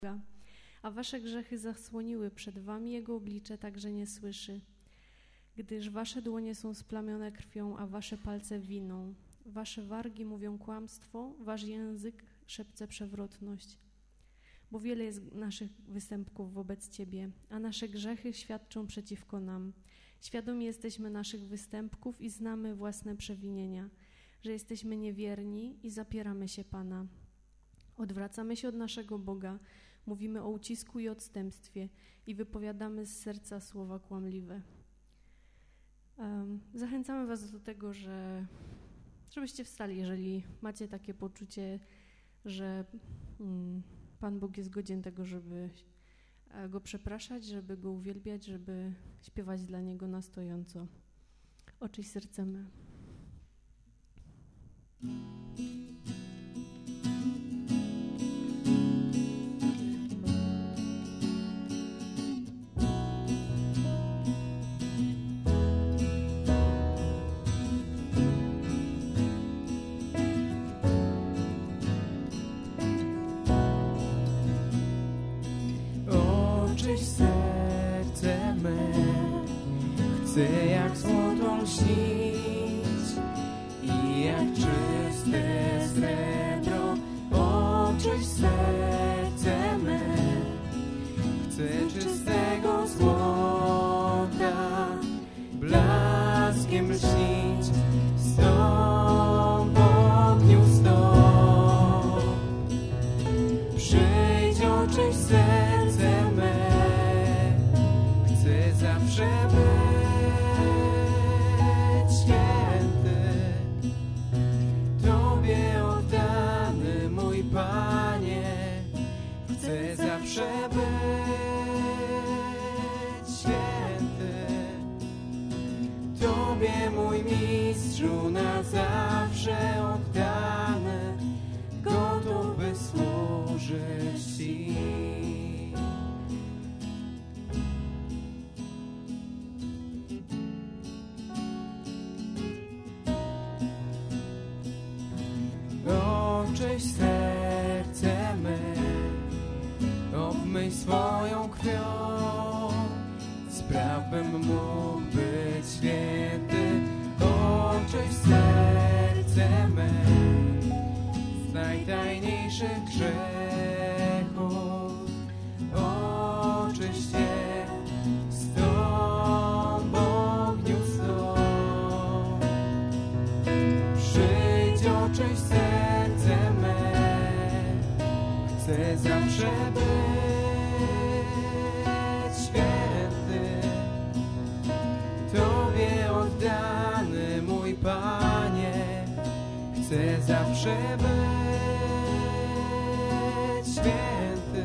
a wasze grzechy zasłoniły przed wami Jego oblicze, tak że nie słyszy. Gdyż wasze dłonie są splamione krwią, a wasze palce winą. Wasze wargi mówią kłamstwo, wasz język szepce przewrotność. Bo wiele jest naszych występków wobec Ciebie, a nasze grzechy świadczą przeciwko nam. Świadomi jesteśmy naszych występków i znamy własne przewinienia, że jesteśmy niewierni i zapieramy się Pana. Odwracamy się od naszego Boga, mówimy o ucisku i odstępstwie i wypowiadamy z serca słowa kłamliwe. Zachęcamy was do tego, żebyście wstali, jeżeli macie takie poczucie, że Pan Bóg jest godzien tego, żeby Go przepraszać, żeby Go uwielbiać, żeby śpiewać dla Niego na stojąco. Oczy i serce my. Serce me chce jak złoto lśnić i jak czyste srebro. Oczyść serce me chce czystego złota, blaskiem lśnić z Tobą w dniu stop. Przyjdź, oczyść serce me, chcę zawsze być święty, Tobie oddany, mój Panie. Chcę zawsze być święty, Tobie, mój Mistrzu, na zawsze oddany, gotów by służyć Ci. Oczyść serce me, obmyj swoją krwią, spraw, bym mógł być święty. Oczyść serce me z najtajniejszych grzechów. Oczyść je z Tobą w dniu stop. Przyjdź, oczyść serce me, chcę zawsze być święty, Tobie oddany, mój Panie. Chcę zawsze być święty,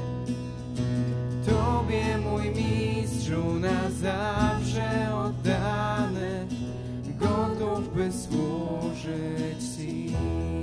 Tobie, mój Mistrzu, na zawsze oddany, gotów by służyć Ci.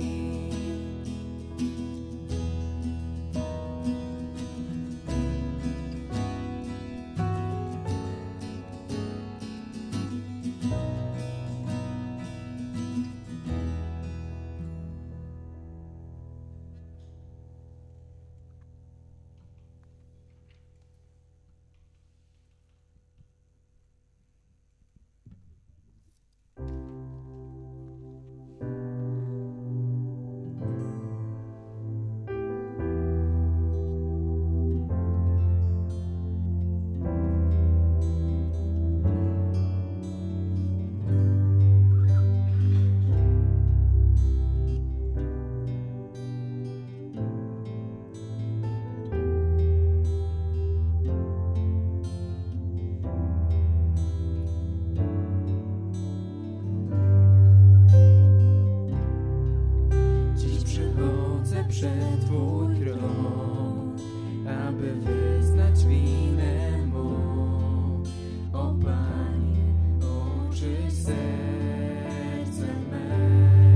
Przed Twój tron, aby wyznać winę mą. O Panie, oczyść serce me.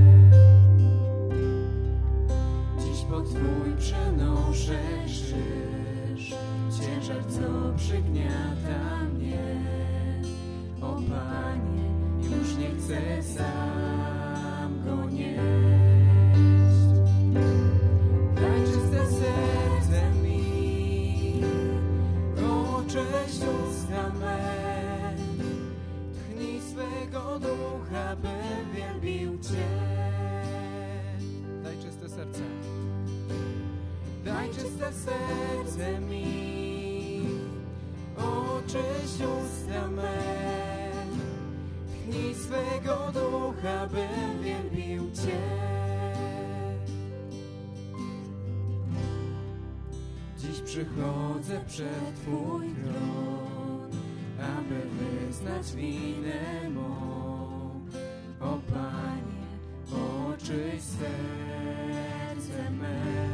Dziś pod Twój przenoszę krzyż, ciężar, co przygniata mnie. O Panie, już nie chcę sam go nieść. Daj czyste serce mi, czyste serce mi, oczyść usta me. Tchnij swego ducha, bym wielbił Cię. Dziś przychodzę przed Twój tron, aby wyznać winę mą. O Panie, oczyść serce me.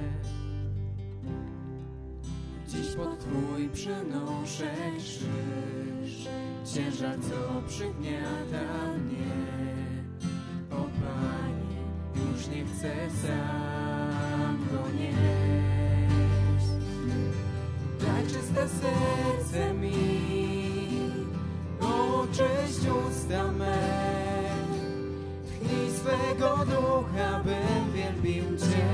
Dziś pod Twój przynoszę krzyż, ciężar, co przygniata mnie. O Panie, już nie chcę sam go nieść. Daj czyste serce mi, oczyść usta me. Tchnij swego ducha, bym wielbił Cię.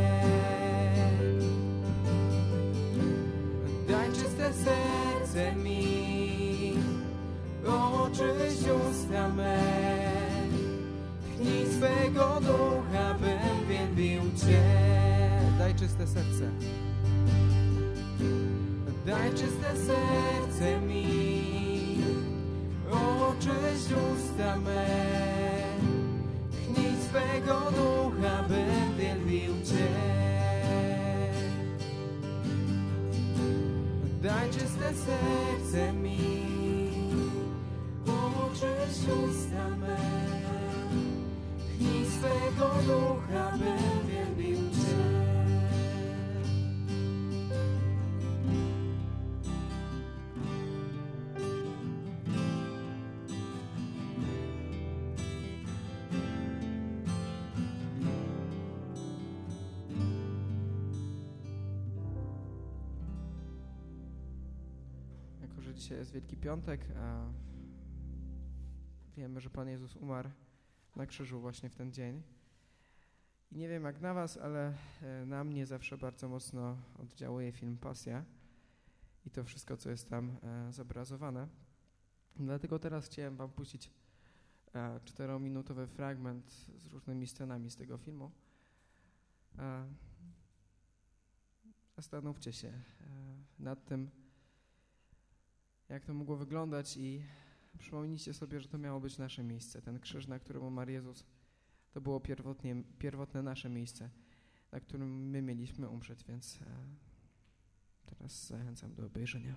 Daj czyste serce mi, oczyść usta me. Tchnij swego ducha, bym wielbił Cię. Daj czyste serce. Daj czyste serce mi, oczyść usta me. Tchnij swego ducha, bym wielbił Cię. Daj czyste serce mi, oczyść usta me. Tchnij swego ducha, bym wielbił Cię. Jako że dzisiaj jest Wielki Piątek, a wiemy, że Pan Jezus umarł na krzyżu właśnie w ten dzień. I nie wiem jak na was, ale na mnie zawsze bardzo mocno oddziałuje film Pasja i to wszystko, co jest tam zobrazowane. Dlatego teraz chciałem wam puścić 4-minutowy fragment z różnymi scenami z tego filmu. Zastanówcie się nad tym, jak to mogło wyglądać i przypomnijcie sobie, że to miało być nasze miejsce. Ten krzyż, na którym umarł Jezus, to było pierwotne nasze miejsce, na którym my mieliśmy umrzeć, więc teraz zachęcam do obejrzenia.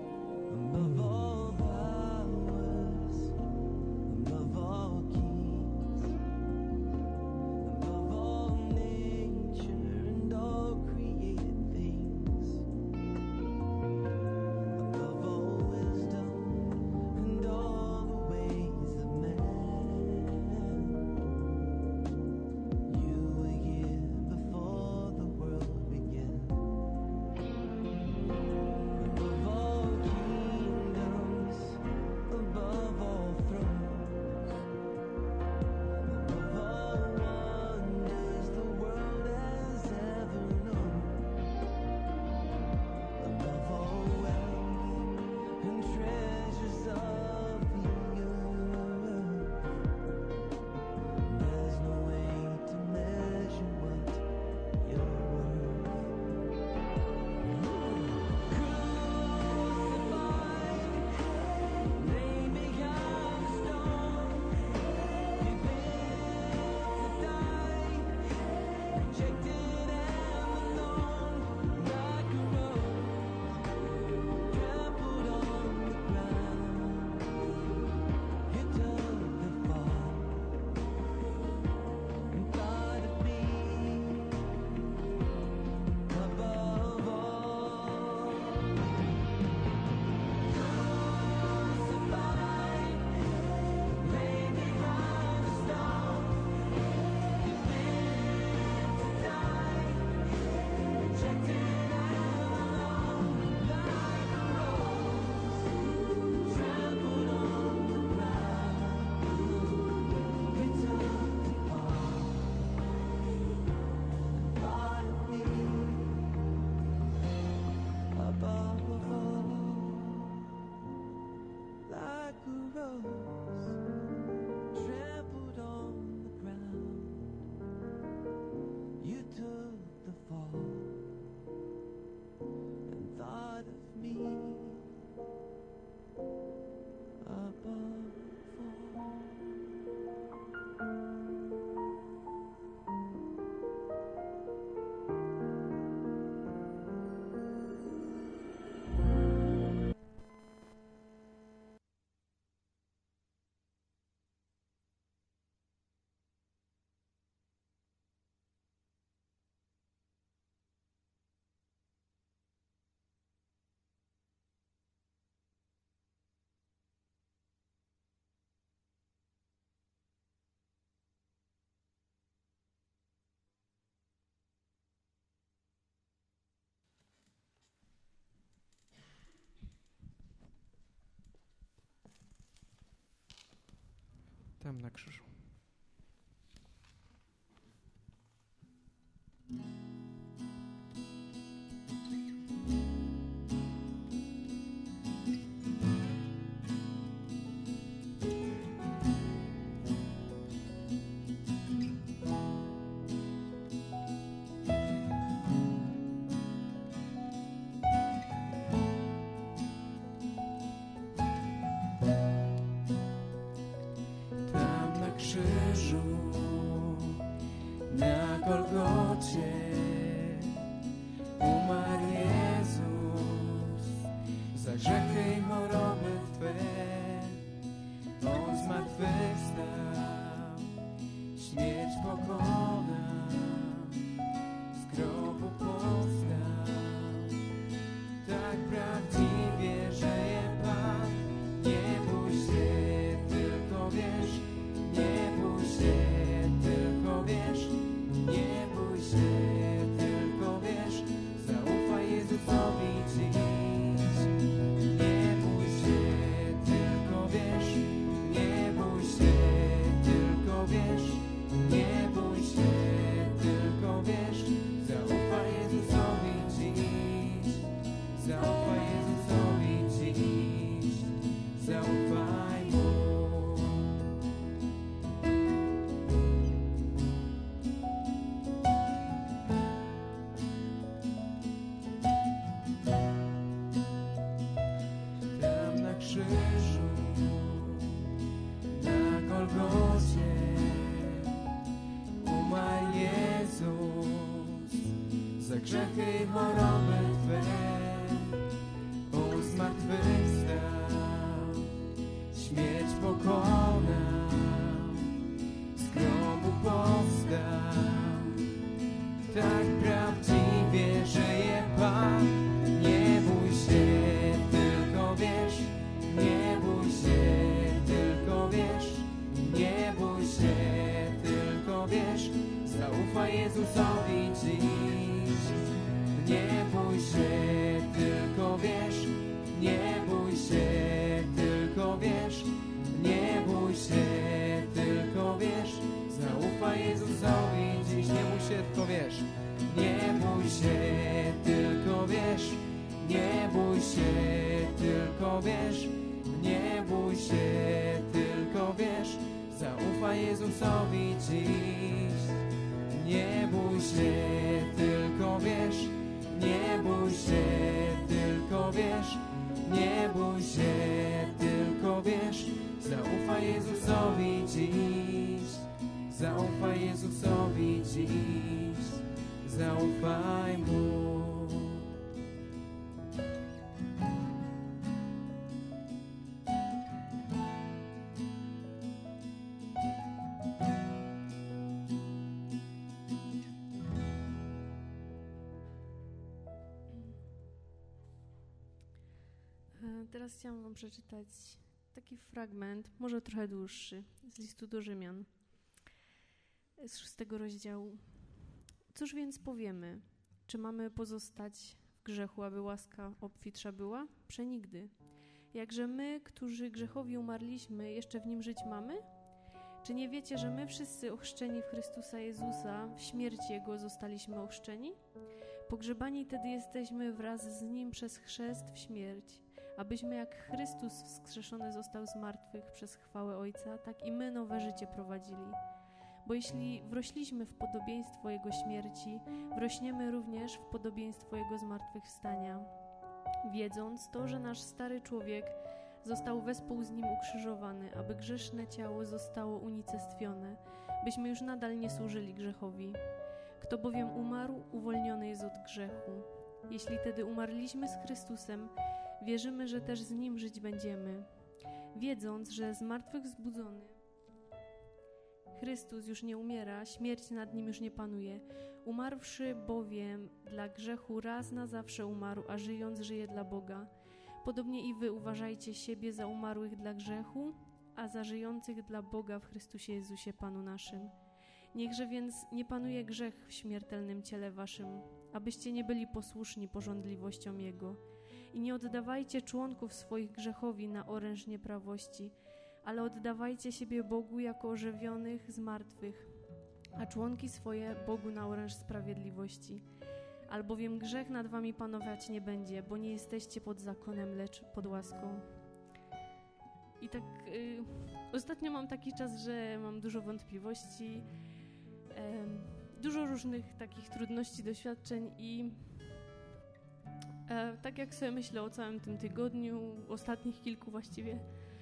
Above all powers, above all kings, tam na krzyżu. Na Golgocie umarł Jezus za grzechy i choroby Twe. On zmartwychwstał, śmierć pokonał, z grobu powstał. Tak prawdziwie żyje Pan. Nie bój się, tylko wiesz, nie bój się, tylko wiesz. Nie bój się, tylko wiesz, zaufaj Jezusowi dziś. Nie bój się, tylko wiesz, nie bój się, tylko wiesz, nie bój się, tylko wiesz, zaufaj Jezusowi dziś. Zaufaj Jezusowi dziś, zaufaj Mu. Krzyżu, na Golgocie umarł Jezus za grzechy i choroby Twe. On zmartwychwstał, śmierć pokonał, z grobu powstał. Tak prawdziwie żyje Pan. Nie bój się, tylko wiesz, nie bój się, tylko wiesz, nie bój się, tylko wiesz, zaufaj Jezusowi dziś. Nie bój się, tylko wiesz, nie bój się, tylko wiesz, nie bój się, tylko wiesz, zaufaj Jezusowi dziś. Nie bój się, tylko wiesz, nie bój się, tylko wiesz, nie bój się, tylko wiesz, nie bój się, tylko wiesz, zaufaj Jezusowi dziś. Nie bój się, tylko wiesz, nie bój się, tylko wiesz, nie bój się, tylko wiesz, zaufaj Jezusowi dziś. Zaufaj Jezusowi dziś, zaufaj Mu. Teraz chciałam wam przeczytać taki fragment, może trochę dłuższy, z listu do Rzymian, z 6 rozdziału. Cóż więc powiemy? Czy mamy pozostać w grzechu, aby łaska obfitsza była? Przenigdy. Jakże my, którzy grzechowi umarliśmy, jeszcze w nim żyć mamy? Czy nie wiecie, że my wszyscy ochrzczeni w Chrystusa Jezusa, w śmierć Jego zostaliśmy ochrzczeni? Pogrzebani tedy jesteśmy wraz z Nim przez chrzest w śmierć, abyśmy jak Chrystus wskrzeszony został z martwych przez chwałę Ojca, tak i my nowe życie prowadzili. Bo jeśli wrośliśmy w podobieństwo Jego śmierci, wrośniemy również w podobieństwo Jego zmartwychwstania, wiedząc to, że nasz stary człowiek został wespół z Nim ukrzyżowany, aby grzeszne ciało zostało unicestwione, byśmy już nadal nie służyli grzechowi. Kto bowiem umarł, uwolniony jest od grzechu. Jeśli tedy umarliśmy z Chrystusem, wierzymy, że też z Nim żyć będziemy, wiedząc, że zmartwychwzbudzony Chrystus już nie umiera, śmierć nad Nim już nie panuje. Umarłszy bowiem dla grzechu raz na zawsze umarł, a żyjąc żyje dla Boga. Podobnie i wy uważajcie siebie za umarłych dla grzechu, a za żyjących dla Boga w Chrystusie Jezusie Panu naszym. Niechże więc nie panuje grzech w śmiertelnym ciele waszym, abyście nie byli posłuszni pożądliwościom Jego. I nie oddawajcie członków swoich grzechowi na oręż nieprawości, ale oddawajcie siebie Bogu jako ożywionych z martwych, a członki swoje Bogu na oręż sprawiedliwości. Albowiem grzech nad wami panować nie będzie, bo nie jesteście pod zakonem, lecz pod łaską. I tak ostatnio mam taki czas, że mam dużo wątpliwości, dużo różnych takich trudności, doświadczeń i tak jak sobie myślę o całym tym tygodniu, ostatnich kilku właściwie,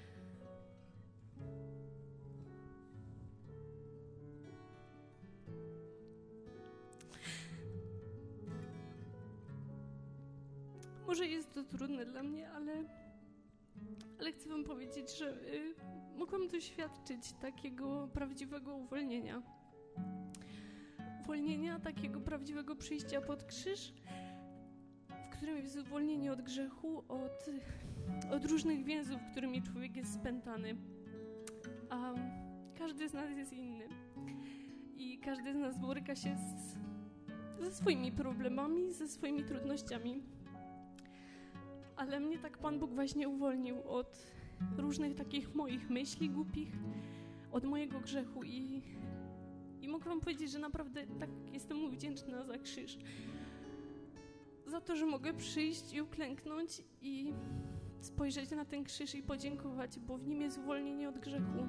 może jest to trudne dla mnie, ale chcę wam powiedzieć, że mogłam doświadczyć takiego prawdziwego uwolnienia. Uwolnienia, takiego prawdziwego przyjścia pod krzyż, w którym jest uwolnienie od grzechu, od różnych więzów, którymi człowiek jest spętany. A każdy z nas jest inny. I każdy z nas boryka się ze swoimi problemami, ze swoimi trudnościami. Ale mnie tak Pan Bóg właśnie uwolnił od różnych takich moich myśli głupich, od mojego grzechu i mogę wam powiedzieć, że naprawdę tak jestem mu wdzięczna za krzyż. Za to, że mogę przyjść i uklęknąć i spojrzeć na ten krzyż i podziękować, bo w nim jest uwolnienie od grzechu.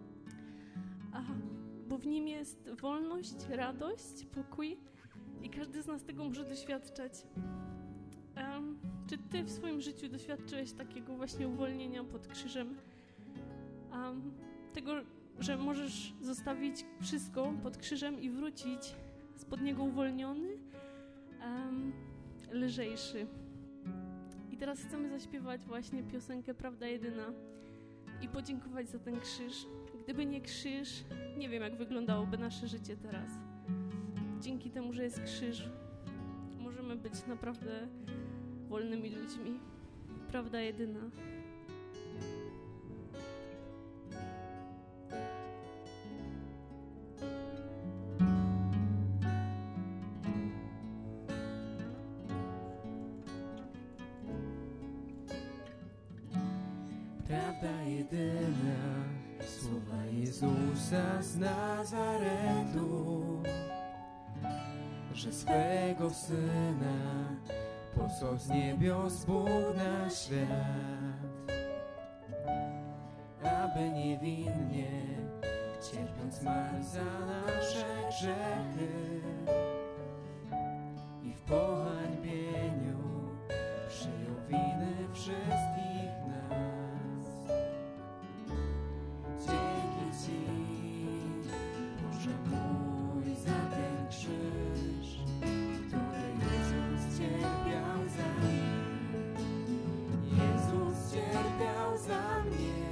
Bo w nim jest wolność, radość, pokój i każdy z nas tego może doświadczać. Czy ty w swoim życiu doświadczyłeś takiego właśnie uwolnienia pod krzyżem? Tego, że możesz zostawić wszystko pod krzyżem i wrócić spod niego uwolniony, lżejszy. I teraz chcemy zaśpiewać właśnie piosenkę Prawda Jedyna i podziękować za ten krzyż. Gdyby nie krzyż, nie wiem, jak wyglądałoby nasze życie teraz. Dzięki temu, że jest krzyż, możemy być naprawdę wolnymi ludźmi. Prawda jedyna. Prawda jedyna, słowa Jezusa z Nazaretu, że swego Syna posłał z niebios Bóg na świat, aby niewinnie cierpiąc zmarł za nasze grzechy i w pohańbieniu przyjął winy wszystkich nas. Dzięki Ci, Boże mój, za ten krzyż, który Jezus cierpiał za mnie. Jezus cierpiał za mnie.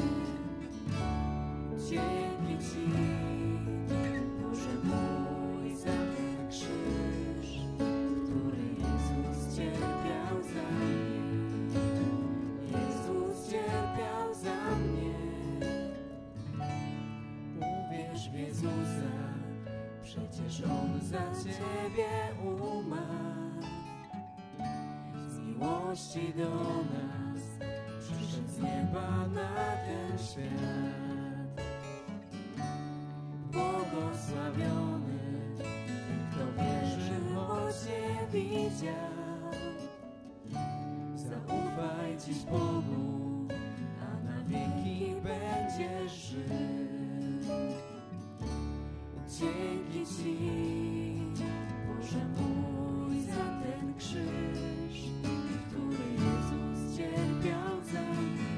Dzięki Ci, Boże mój, za ten krzyż, który Jezus cierpiał za mnie. Jezus cierpiał za mnie. Uwierz w Jezusa, przecież On za Ciebie umarł. Z miłości do nas przyszedł z nieba na ten świat. Błogosławiony ten, kto wierzy, choć nie widział. Zaufaj dziś Bogu, a na wieki będziesz żył. Dzięki Ci, Boże mój, za ten krzyż, który Jezus cierpiał za mnie.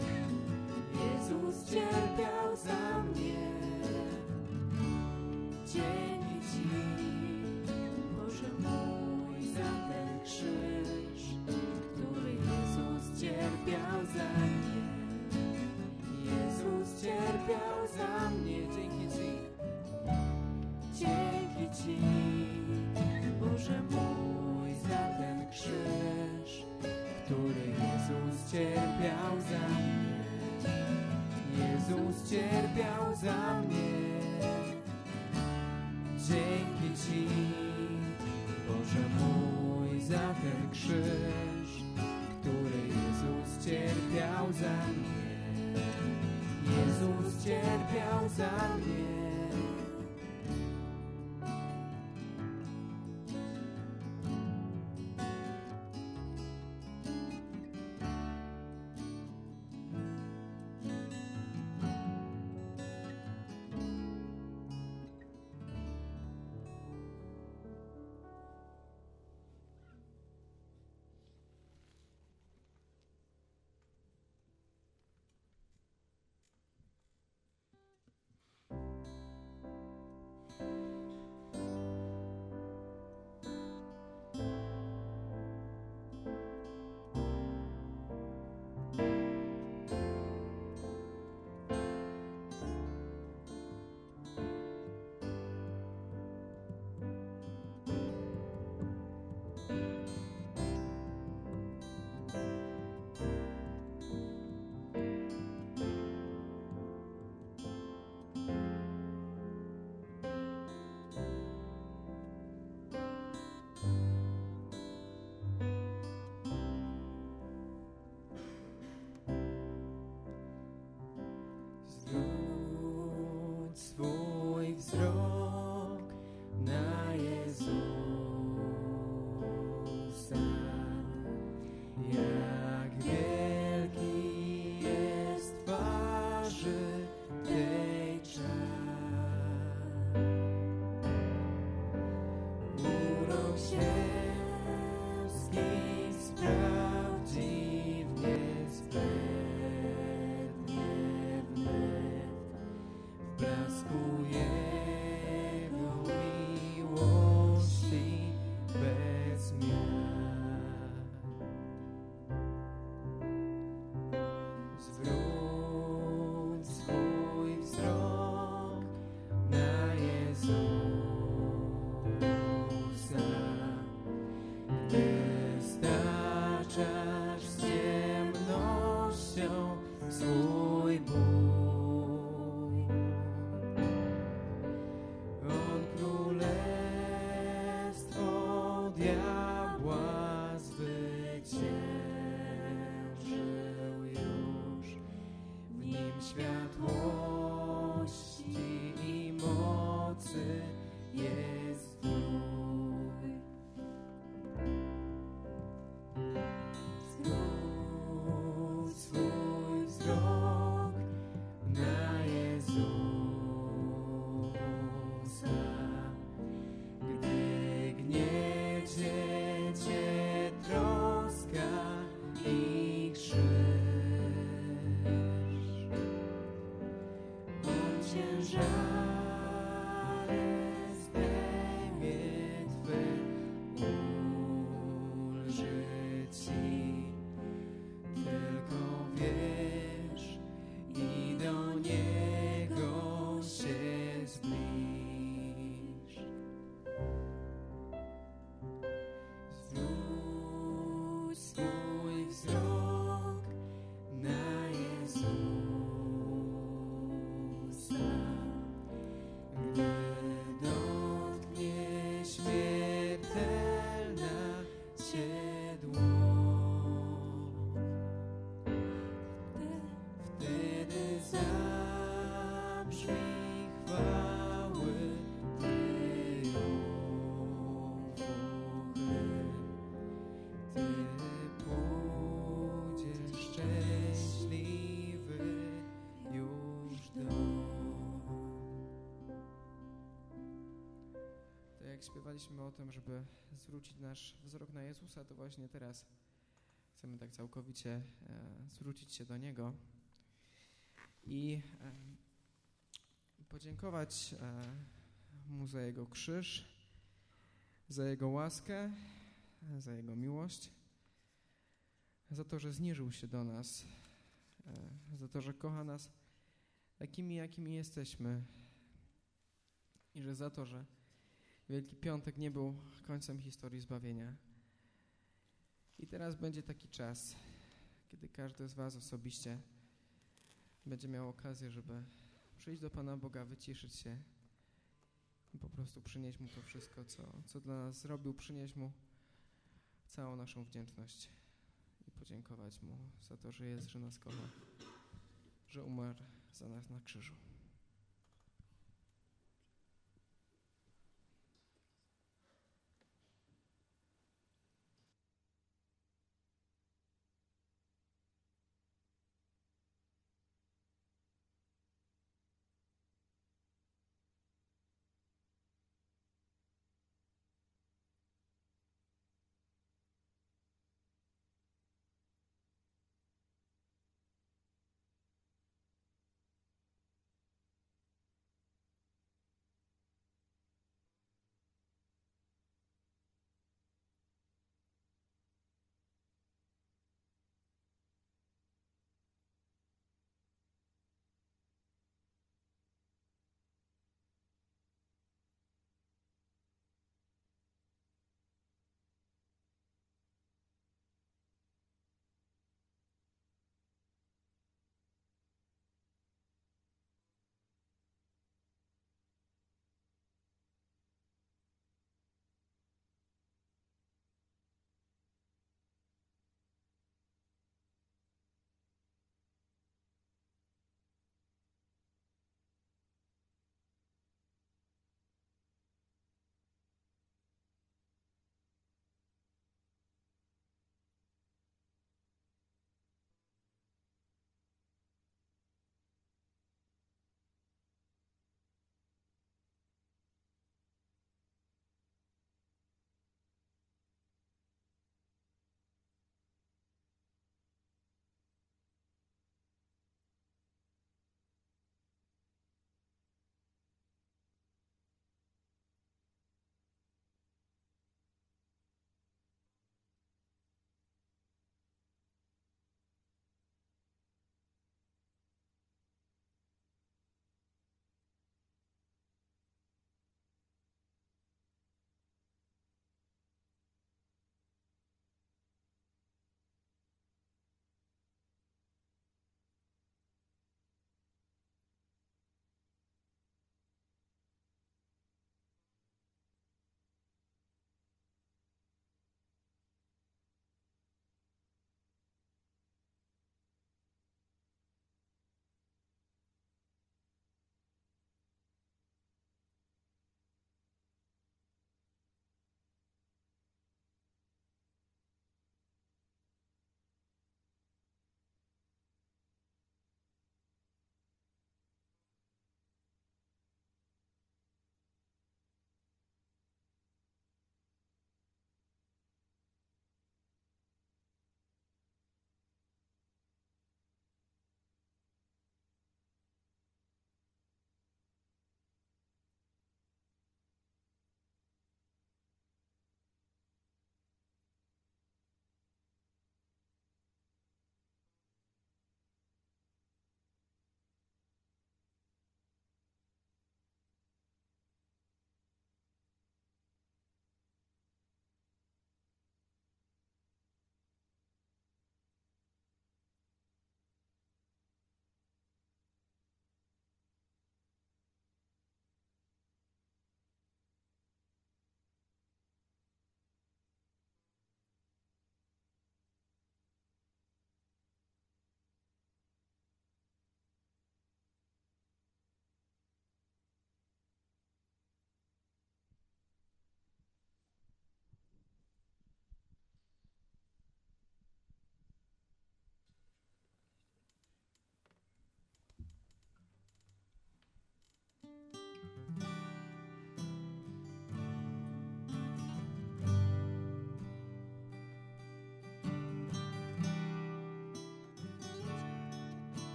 Jezus cierpiał za mnie. Dzięki Ci, Boże mój, za ten krzyż, który Jezus cierpiał za mnie. Jezus cierpiał za mnie. Dzięki Ci. Dzięki Ci, Boże mój, za ten krzyż, który Jezus cierpiał za mnie. Jezus cierpiał za mnie. Dzięki Ci, Boże mój, za ten krzyż, który Jezus cierpiał za mnie. Jezus cierpiał za mnie. Zwróć swój wzrok na Jezusa, jak wielki jest twarzy tej czar. Urok się z nic prawdziwnie w blasku Jego miłości bez miar. Zwróć swój wzrok na Jezusa, gdy staczasz z ciemnością swój ból. On królestwo diabła zwyciężył już. W nim światłości i mocy jest Trój. Zwróć swój wzrok na Jezusa, gdy gniecie cię troska i krzyż. On ciężary zdejmie Twe, ulży Ci. Tylko wierz i do Niego się zbliż. Zwróć swój wzrok na Jezusa, gdy dotknie śmiertelna Cię dłoń. Wtedy zabrzmi chwały triumfu hymn. Ty pójdziesz szczęśliwy już dom. To jak śpiewaliśmy o tym, żeby zwrócić nasz wzrok na Jezusa, to właśnie teraz chcemy tak całkowicie zwrócić się do Niego i podziękować Mu za Jego krzyż, za Jego łaskę, za Jego miłość, za to, że zniżył się do nas, za to, że kocha nas takimi, jakimi jesteśmy i że za to, że Wielki Piątek nie był końcem historii zbawienia. I teraz będzie taki czas, kiedy każdy z was osobiście będzie miał okazję, żeby przyjść do Pana Boga, wyciszyć się i po prostu przynieść Mu to wszystko, co dla nas zrobił, przynieść Mu całą naszą wdzięczność i podziękować Mu za to, że jest, że nas kocha, że umarł za nas na krzyżu.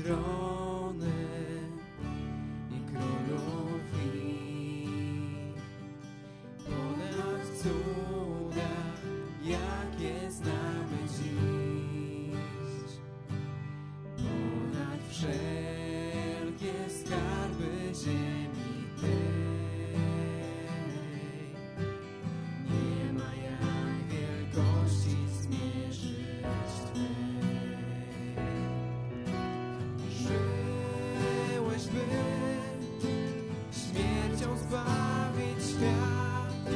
trony i królowi, ponad cuda, jakie znamy dziś, ponad wszelkie skarby ziemi tej. Nie ma jak wielkości zmierzyć Twej. Żyłeś, by śmiercią zbawić świat,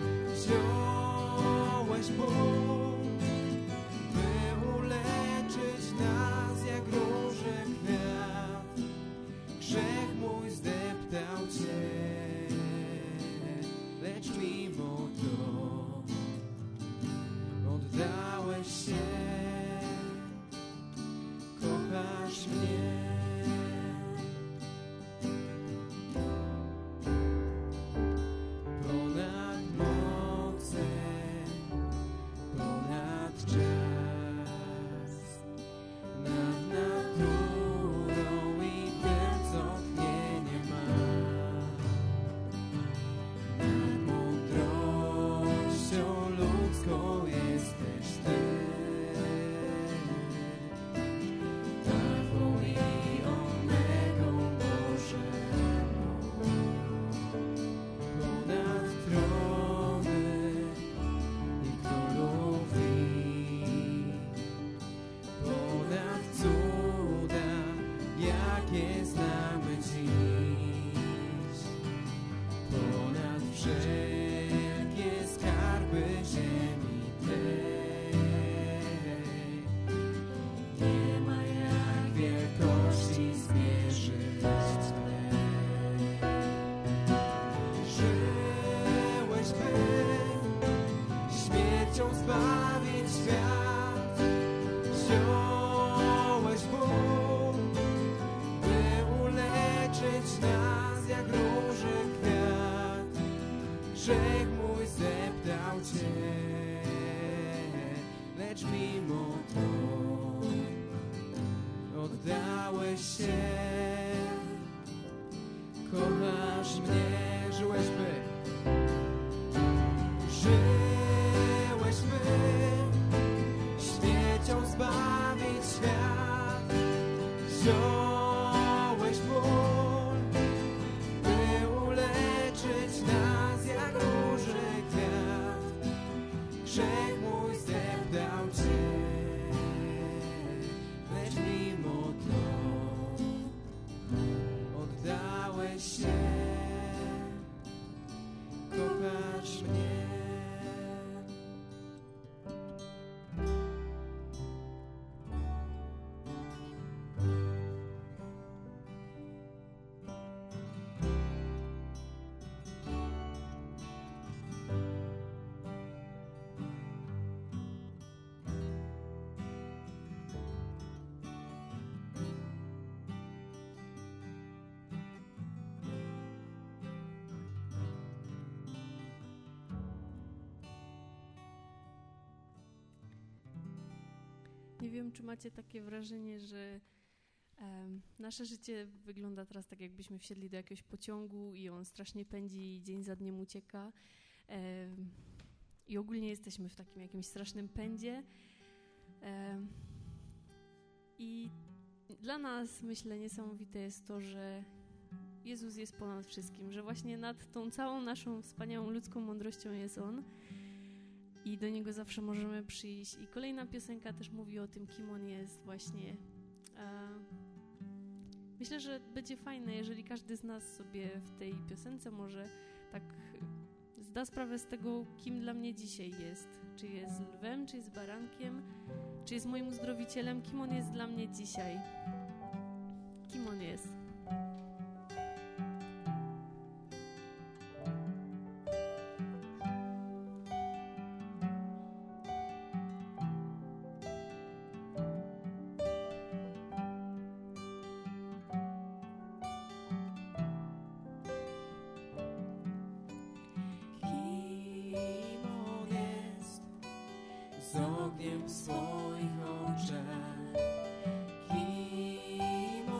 wziąłeś ból, by uleczyć nas jak róże kwiat. Grzech mój zdeptał Cię, lecz mimo to oddałeś się, kochasz mnie. Ponad moce, ponad czas, nad naturą i tym, co tchnienie ma, nad mądrością ludzką jesteś Ty. Alfą i Omegą, Boże mój. Ponad trony i królowi, ponad cuda, jakie znamy dziś, ponad wszelkie skarby ziemi tej. Nie ma jak wielkości zmierzyć Twej. Żyłeś, by śmiercią zbawić świat, wziąłeś ból, by uleczyć nas jak róże kwiat. Grzech mój zdeptał Cię, lecz mimo to oddałeś się, kochasz mnie. Żyłeś, by śmiercią zbawić świat, wziąłeś ból, by uleczyć nas jak róże kwiat. Grzech mój zdeptał Cię, lecz mimo to oddałeś się, kochasz mnie. Nie wiem, czy macie takie wrażenie, że nasze życie wygląda teraz tak, jakbyśmy wsiedli do jakiegoś pociągu i on strasznie pędzi i dzień za dniem ucieka. I ogólnie jesteśmy w takim jakimś strasznym pędzie. I dla nas, myślę, niesamowite jest to, że Jezus jest ponad wszystkim, że właśnie nad tą całą naszą wspaniałą ludzką mądrością jest On. I do Niego zawsze możemy przyjść. I kolejna piosenka też mówi o tym, kim On jest właśnie. Myślę, że będzie fajne, jeżeli każdy z nas sobie w tej piosence może tak zda sprawę z tego, kim dla mnie dzisiaj jest. Czy jest lwem, czy jest barankiem, czy jest moim uzdrowicielem. Kim On jest dla mnie dzisiaj. Kim On jest. Z ogniem w swoich oczach, kim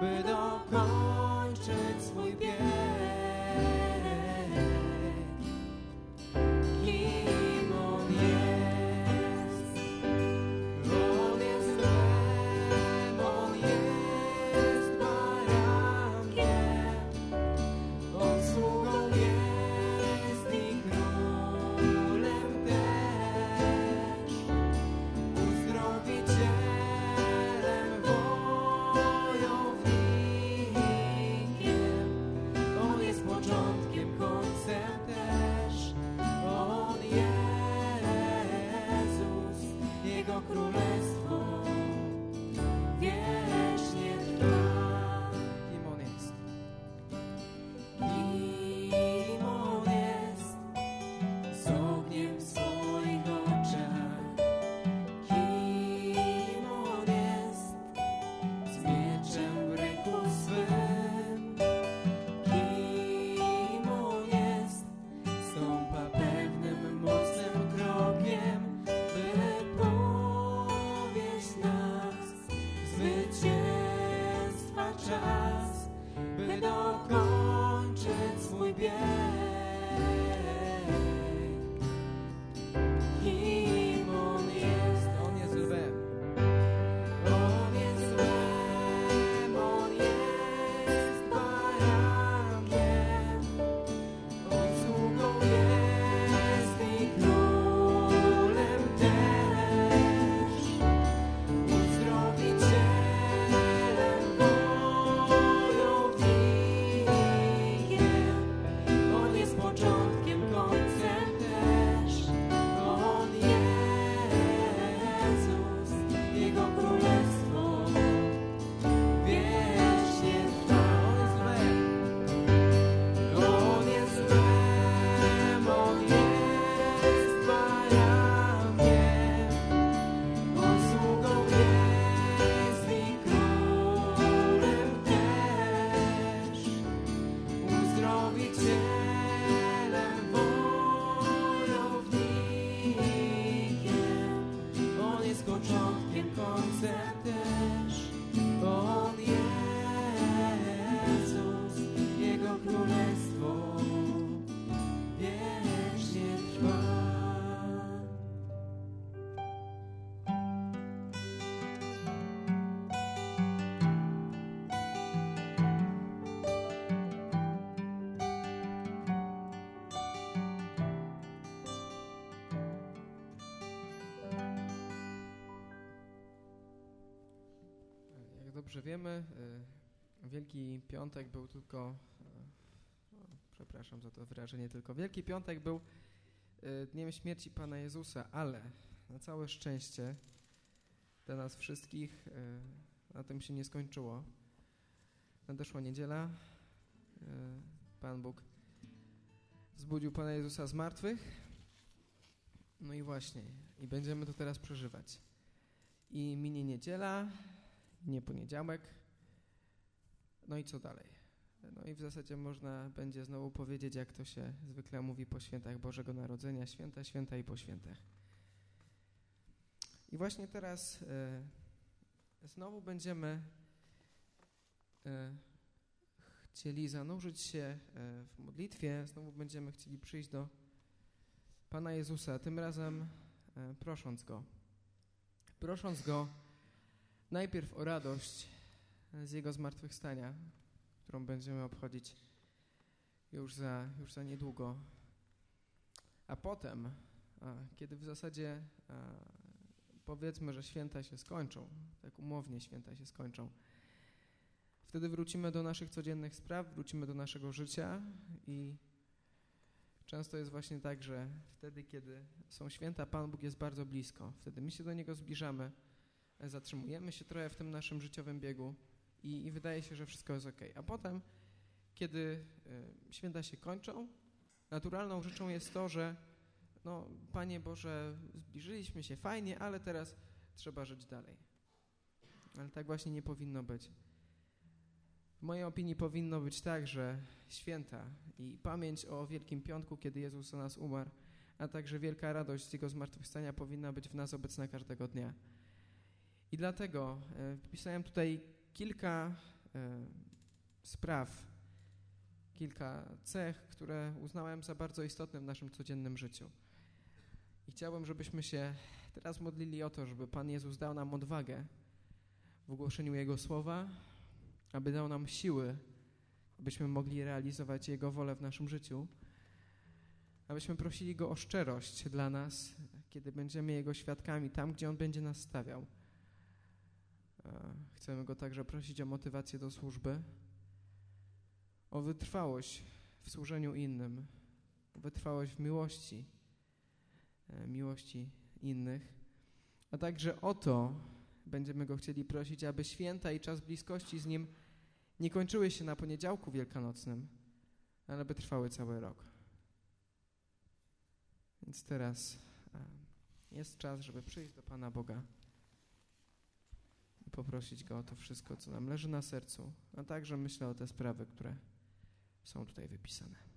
by dokończyć swój bieg. Kim On jest? On jest Lamb, On jest barankiem, On sługą jest i królem też, uzdrowicielem, wojownikiem. On jest początkiem, końcem też. On Jezus, Jego królestwo wiecznie trwa. Kim On jest? Kim On jest? Z ogniem w swoich oczach. Kim On jest? Z mieczem w ręku swym. Kim On jest? Stąpa pewnym, mocnym krokiem, by powieść nas zwycięstwa czas, by dokończyć swój bieg. Kim On jest? On jest lwem. On jest Lamb, On jest barankiem, On sługą jest i królem też, uzdrowicielem, wojownikiem. On jest początkiem, końcem też. On Jezus, Jego królestwo wiecznie trwa. On jest Lamb, On jest barankiem, On sługą jest i królem też, uzdrowicielem, wojownikiem. On jest początkiem, końcem też. On Jezus, Jego królestwo wiecznie trwa. Jak dobrze wiemy, Wielki Piątek był tylko, przepraszam za to wyrażenie, tylko Wielki Piątek był dniem śmierci Pana Jezusa, ale na całe szczęście dla nas wszystkich na tym się nie skończyło. Nadeszła niedziela, Pan Bóg wzbudził Pana Jezusa z martwych, no i właśnie, i będziemy to teraz przeżywać. I minie niedziela, nie poniedziałek, no i co dalej? No i w zasadzie można będzie znowu powiedzieć, jak to się zwykle mówi po świętach Bożego Narodzenia, święta, święta i po świętach. I właśnie teraz znowu będziemy chcieli zanurzyć się w modlitwie, znowu będziemy chcieli przyjść do Pana Jezusa, tym razem prosząc Go najpierw o radość z Jego zmartwychwstania, którą będziemy obchodzić już za niedługo, a potem, kiedy w zasadzie powiedzmy, że święta się skończą, tak umownie święta się skończą, wtedy wrócimy do naszych codziennych spraw, wrócimy do naszego życia i często jest właśnie tak, że wtedy, kiedy są święta, Pan Bóg jest bardzo blisko. Wtedy my się do Niego zbliżamy, zatrzymujemy się trochę w tym naszym życiowym biegu i wydaje się, że wszystko jest okej. A potem, kiedy święta się kończą, naturalną rzeczą jest to, że no, Panie Boże, zbliżyliśmy się fajnie, ale teraz trzeba żyć dalej. Ale tak właśnie nie powinno być. W mojej opinii powinno być tak, że święta i pamięć o Wielkim Piątku, kiedy Jezus za nas umarł, a także wielka radość z Jego zmartwychwstania powinna być w nas obecna każdego dnia. I dlatego wpisałem tutaj kilka spraw, kilka cech, które uznałem za bardzo istotne w naszym codziennym życiu. I chciałbym, żebyśmy się teraz modlili o to, żeby Pan Jezus dał nam odwagę w ogłoszeniu Jego słowa, aby dał nam siły, abyśmy mogli realizować Jego wolę w naszym życiu, abyśmy prosili Go o szczerość dla nas, kiedy będziemy Jego świadkami tam, gdzie On będzie nas stawiał. Chcemy Go także prosić o motywację do służby, o wytrwałość w służeniu innym, o wytrwałość w miłości innych, a także o to będziemy Go chcieli prosić, aby święta i czas bliskości z Nim nie kończyły się na poniedziałku wielkanocnym, ale by trwały cały rok. Więc teraz jest czas, żeby przyjść do Pana Boga i poprosić Go o to wszystko, co nam leży na sercu, a także myślę o te sprawy, które są tutaj wypisane.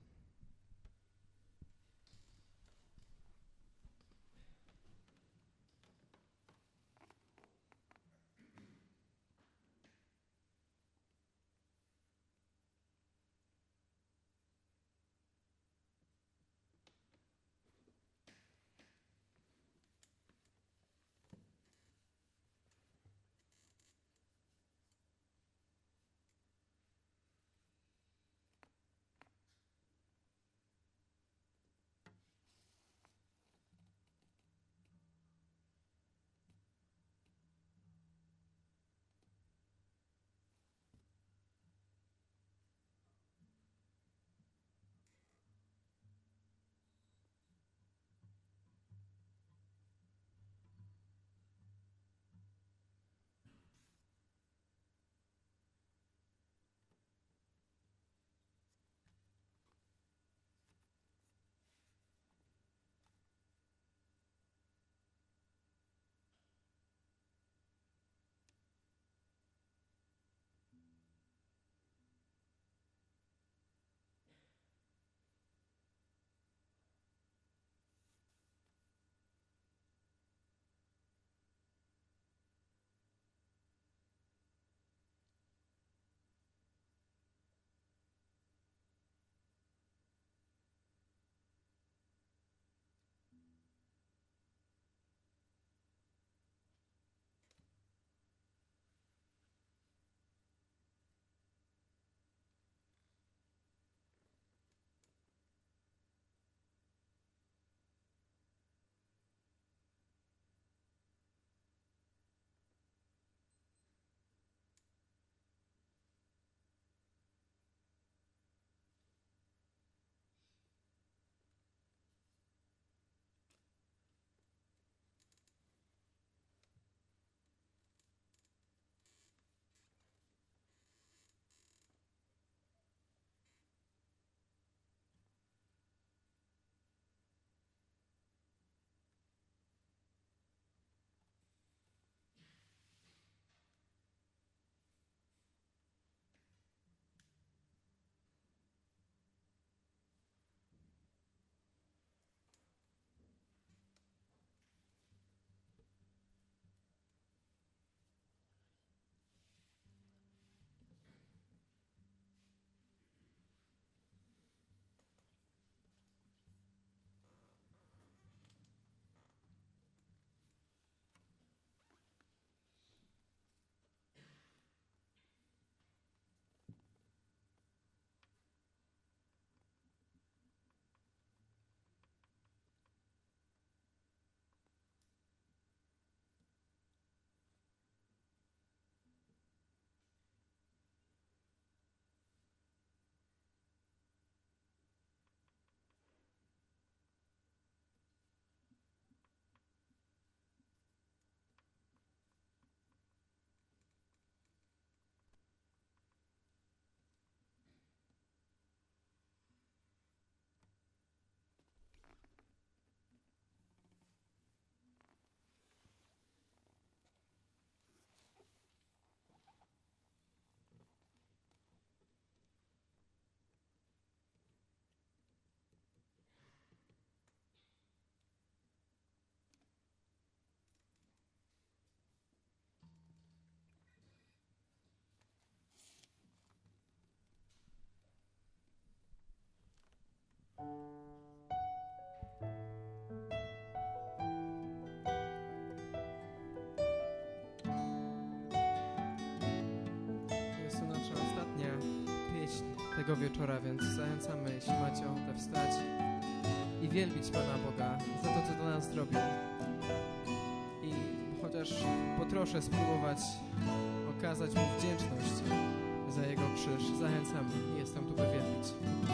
tego wieczora, więc zachęcamy, jeśli macie ochotę wstać i wielbić Pana Boga za to, co dla nas zrobił. I chociaż po trosze spróbować okazać Mu wdzięczność za Jego krzyż, zachęcamy. Jestem tu, by wielbić.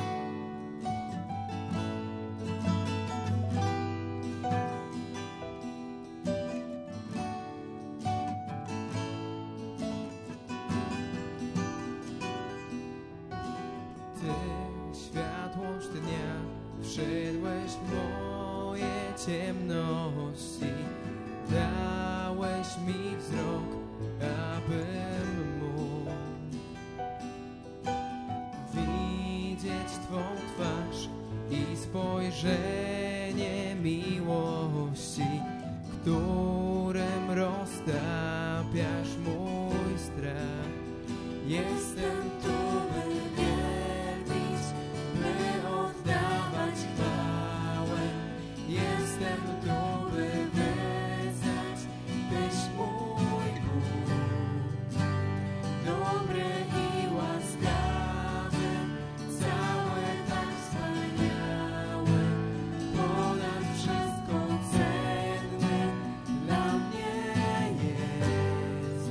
Wszedłeś w moje ciemności, dałeś mi wzrok, abym mógł widzieć Twą twarz i spojrzenie miłości, którym roztapiasz mój strach. Jestem tu, by wielbić, by oddawać chwałę. Jestem tu, by wyznać, Tyś mój Bóg, dobry i łaskawy, całe tak wspaniałe, ponad wszystko cenny dla mnie jest.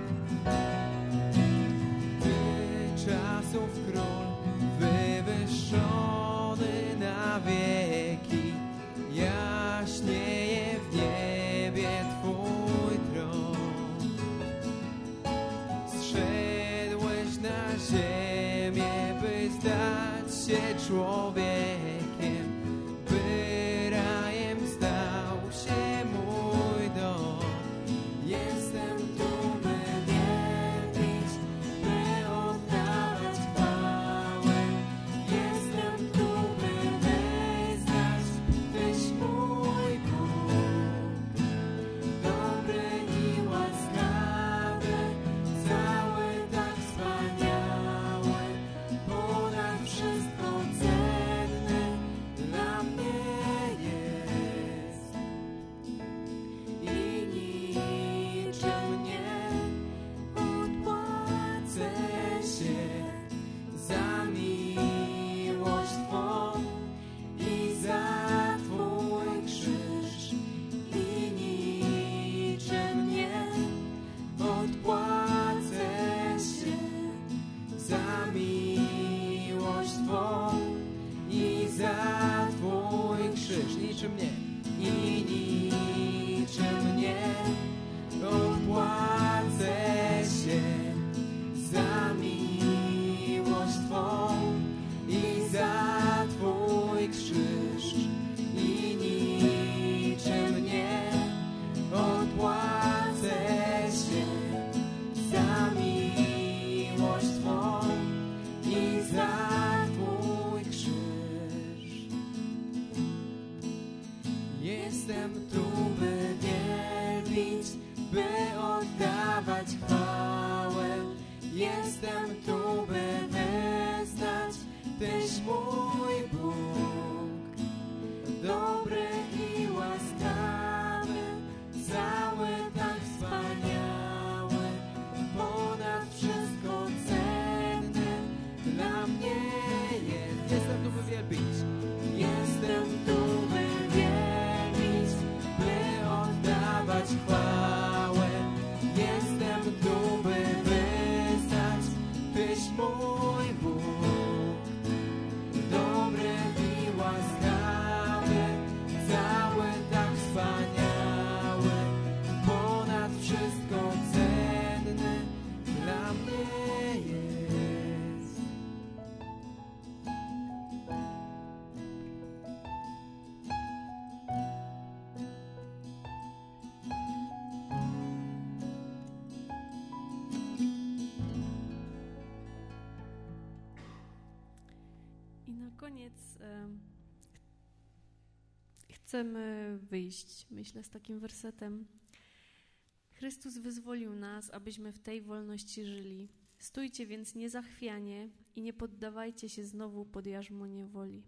Ty, czasów król, wywyższony na wieki, jaśnieje w niebie Twój tron. Zszedłeś na ziemię, by stać się człowiekiem, by rajem stał się mój dom. Jestem tu, by wielbić, by oddawać chwałę. Jestem tu, by wyznać, Tyś mój Bóg, dobry i łaskawy, cały tak wspaniały, ponad wszystko cenny dla mnie jest. I niczym nie odpłacę się za miłość Twą i za Twój krzyż. I niczym nie odpłacę się za miłość Twą i za Twój krzyż. Niczym nie. I niczym nie odpłacę się za miłość Twą i za Twój krzyż. I niczym nie odpłacę się za miłość Twą i za Twój krzyż. Jestem tu, by wielbić, by oddawać chwałę. Jestem tu, by wyznać, Tyś mój Bóg, dobry i łaskawy, cały tak wspaniały, ponad wszystko cenny dla mnie jest. Jestem tu, by wielbić. Jestem tu, by wielbić, by oddawać chwałę. Jestem tu, by wyznać, Tyś mój Bóg, dobry i łaskawy, cały tak wspaniały, ponad wszystko cenny dla mnie jest. I na koniec chcemy wyjść, myślę, z takim wersetem. Chrystus wyzwolił nas, abyśmy w tej wolności żyli. Stójcie więc niezachwianie i nie poddawajcie się znowu pod jarzmo niewoli.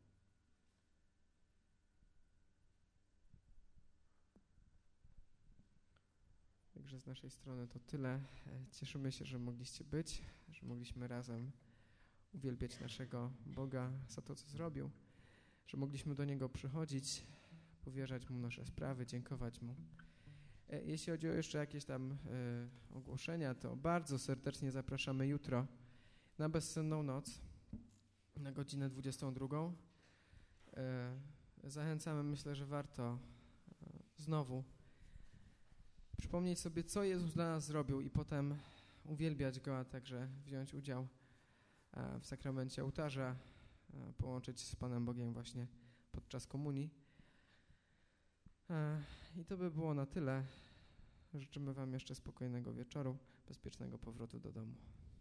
Także z naszej strony to tyle. Cieszymy się, że mogliście być, że mogliśmy razem uwielbiać naszego Boga za to, co zrobił, że mogliśmy do Niego przychodzić, powierzać Mu nasze sprawy, dziękować Mu. Jeśli chodzi o jeszcze jakieś tam ogłoszenia, to bardzo serdecznie zapraszamy jutro na bezsenną noc, na godzinę 22. Zachęcamy, myślę, że warto znowu przypomnieć sobie, co Jezus dla nas zrobił i potem uwielbiać Go, a także wziąć udział w sakramencie ołtarza, połączyć z Panem Bogiem właśnie podczas komunii. I to by było na tyle. Życzymy Wam jeszcze spokojnego wieczoru, bezpiecznego powrotu do domu.